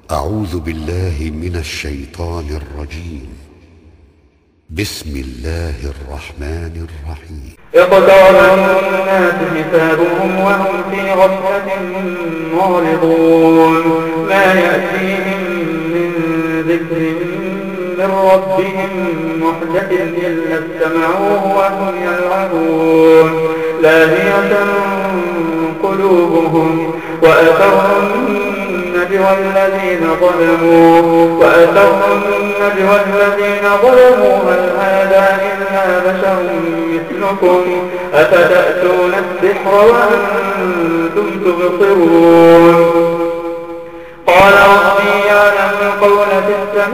أعوذ بالله من الشيطان الرجيم. بسم الله الرحمن الرحيم. اقترب الناس حسابهم وهم في غفلة معرضون ما يأتيهم من ذكر من ربهم محدث إلا استمعوه وهم يلعبون لاهية قلوبهم وأسروا النجوى الذين ظلموا هل هذا إلا بشر مثلكم أفتأتون السحر وأنتم تبصرون قال ربي يعلم القول في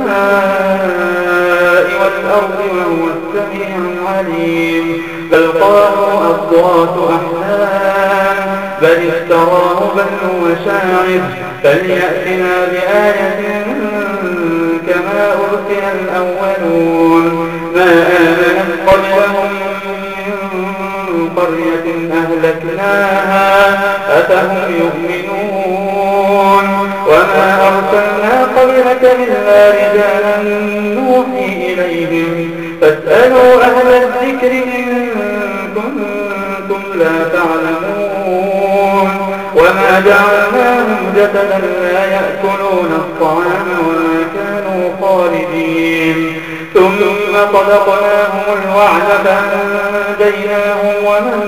السماء والأرض وهو السميع العليم بل قالوا أضغاث أحلام بل افتراه بل هو شاعر فليأتنا بآية كما أرسل الأولون ما آمنت قبلهم من قرية أهلكناها أفهم يؤمنون وما أرسلنا قبلك إلا رجالا نوحي إليهم فاسألوا أهل الذكر إن كنتم لا تعلمون وما جعلناهم جسدا لا يأكلون الطعام وما كانوا خالدين ثم صدقناهم الوعد فأنجيناهم ومن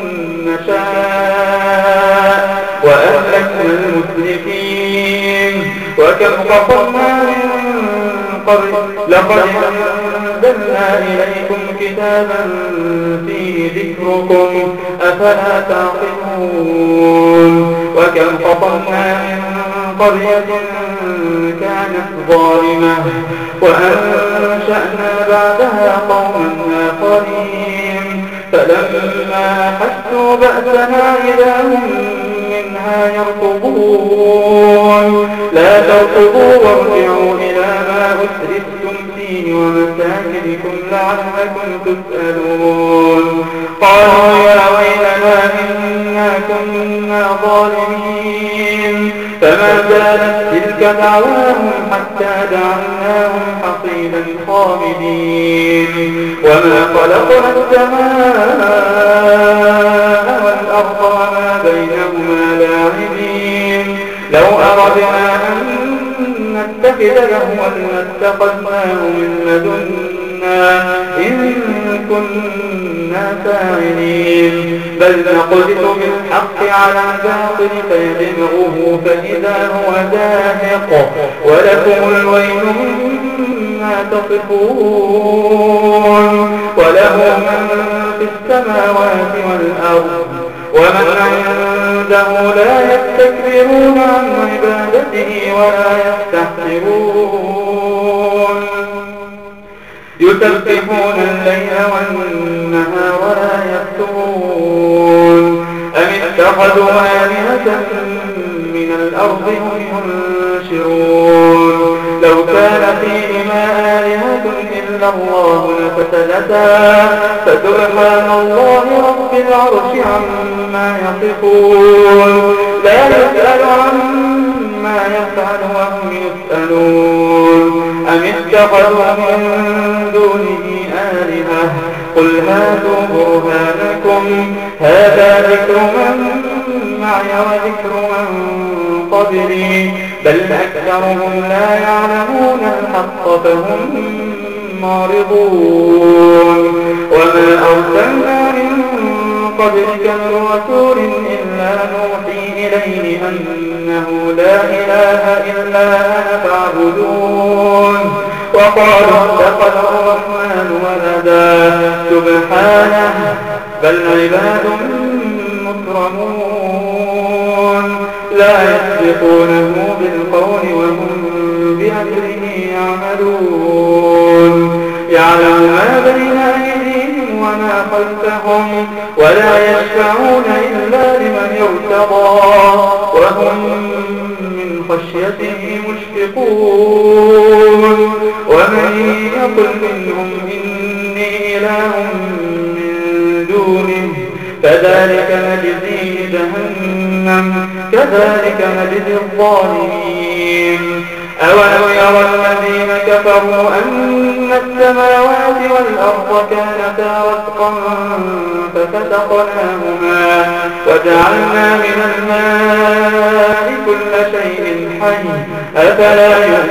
نشاء وأهلكنا المسرفين وكم قصرنا من قبل لقد أنزلنا إليكم كتابا فيه ذكركم أفلا تعقلون وكم قصرنا من قرية كانت ظالمة وأنشأنا بعدها قوما آخرين فلما أحسوا بأسنا إذا هم منها يركضون لا تركضوا وارجعوا إلى ما أسرفتم فيه ومساكنكم لعلكم تسألون قالوا يا ويلنا إنا كنا ظالمين فما زالت تلك دعواهم حتى جعلناهم حصيدا خامدين وما خلقنا السماء والأرض وما بينهما لاعبين لو أردنا أن نتخذ لهوا لاتخذناه من لدنا إن كنا فاعلين بل نقذف بالحق على الباطل فيدمغه فإذا هو زاهق ولكم الويل مما تصفون وله من في السماوات والأرض ومن عنده لا يستكبرون عن عبادته ولا يستحسرون يسبحون الليل والنهار ولا يفترون أم اتخذوا آلهة من الأرض هم ينشرون لو كان فيهما آلهة إلا الله لفسدتا فسبحان الله رب العرش عما يصفون لا يسأل عما يفعل وهم يسألون أم اتخذوا من دونه آلهة قل هاتوا برهانكم هذا ذكر من معي وذكر من قبلي بل أكثرهم لا يعلمون الحق فهم معرضون وما أرسلنا من قبلك من رسول إلا نوحي إليه أنه لا إله إلا أنا فاعبدون وقالوا اتخذ الرحمن ولدا سبحانه بل عباد مكرمون لا يسبقونه بالقول وهم بأمره يعملون يعلم ما بين أيديهم وما خلفهم ولا يشفعون إلا لمن ارتضى وهم من خشيته مشفقون ومن يقل منهم إني إله من دونه فذلك نجزيه جهنم كذلك نجزي الظالمين أولم يرى الذين كفروا أن السماوات والأرض كانتا رتقا ففتقناهما وجعلنا من الماء كل شيء حي أفلا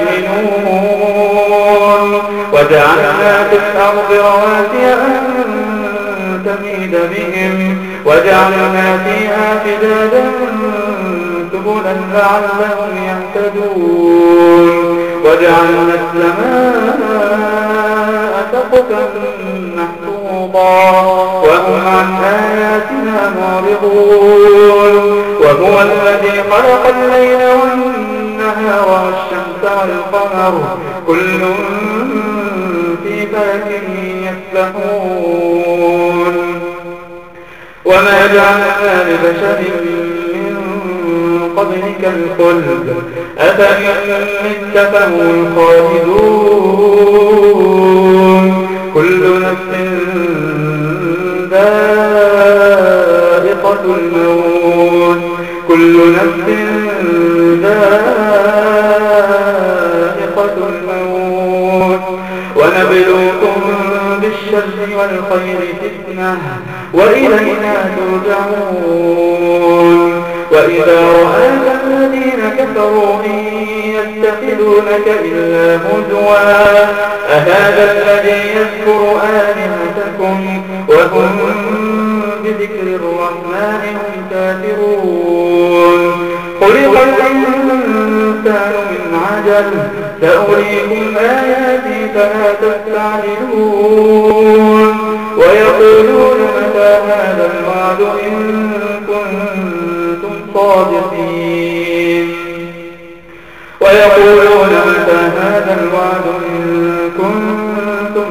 يؤمنون وجعلنا في الأرض رواسي أن تميد بهم وجعلنا فيها فجاجا سبلا لعلهم يهتدون وجعلنا السماء سقفا محفوظا وهم عن آياتنا معرضون وهو الذي خلق الليل والنهار والشمس والقمر كل في فلك يسبحون وما جعلنا لبشر من قبلك الخلد أفإن مت فهم الخالدون كل نفس ذائقة الموت كل نفس ذائقة الموت ونبلوكم بالشر والخير فتنة وإلينا ترجعون وإذا رآك الذين كفروا إن يتخذونك إلا هزوا أهذا الذي يذكر آلهتكم وهم بذكر الرحمن هم كافرون خلق الإنسان من عجل سأريكم آياتي فلا تستعجلون ويقولون متى هذا الوعد إن كنتم صادقين ويقولون متى هذا الوعد إن كنتم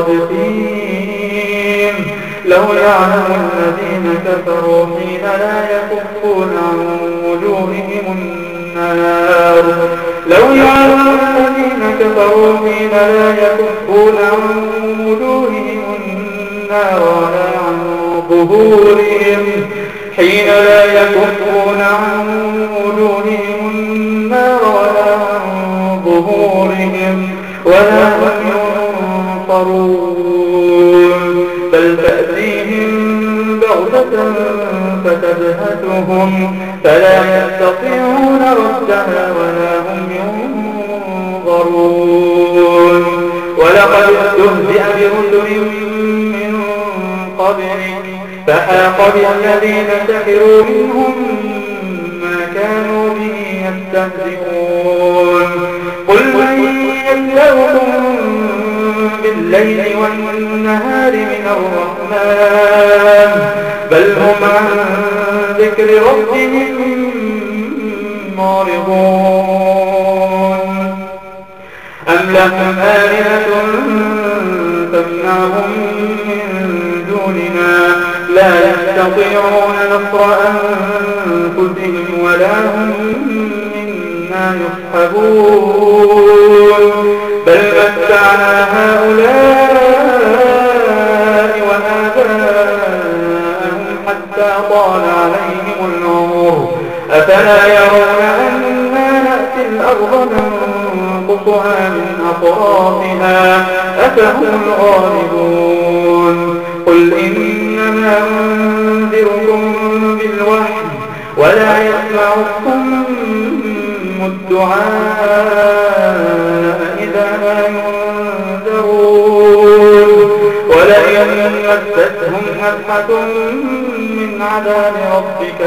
صادقين لو يعلم الذين كفروا حين لا يكفون عن وجوههم النار لو يعلم الذين كفروا حين لا يكفون عن وجوههم النار ولا عن ظهورهم حين لا يكفون عن وجوههم النار ولا عن ظهورهم ولا هم ينصرون بل تأتيهم بغتة فتبهتهم فلا يستطيعون ردها ولا هم ينظرون ولقد استهزئ برسل من قبلك فحاق بالذين سخروا منهم ما كانوا به يستهزئون قل من يكلؤكم بالليل والنهار من الرحمن بل هم عن ذكر ربهم معرضون أم لهم آلهة تمنعهم من دوننا لا يستطيعون نصر أنفسهم ولا هم منا يصحبون بل متعنا هؤلاء وآباءهم حتى طال عليهم العمر أفلا يرون أنا نأتي الأرض ننقصها من أطرافها أفهم الغالبون قل إنما أنذركم بالوحي ولا يسمع الصم الدعاء إذا ما ينذرون ولئن مستهم نفحة من عذاب ربك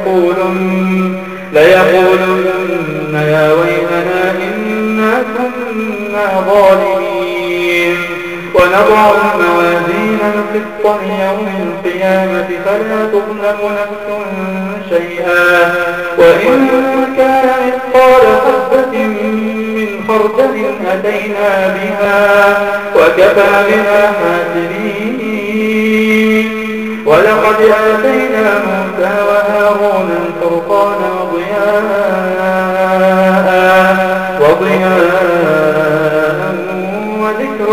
ليقولن يا ويلنا إنا كنا ظالمين ونضع الموازين القسط ليوم القيامة فلا تظلم نفس شيئا وإن كان مثقال حبة من خردل أتينا بها وكفى بنا حاسبين ولقد آتينا موسى وهارون الفرقان وضياء وذكر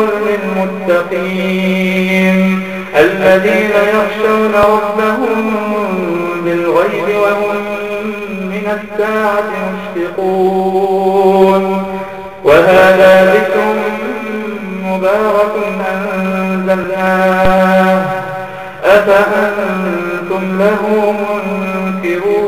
للمتقين الذين يخشون ربهم بالغيب وهم من الساعة مشفقون وهذا ذكر مبارك أنزلناه أفأنتم له منكرون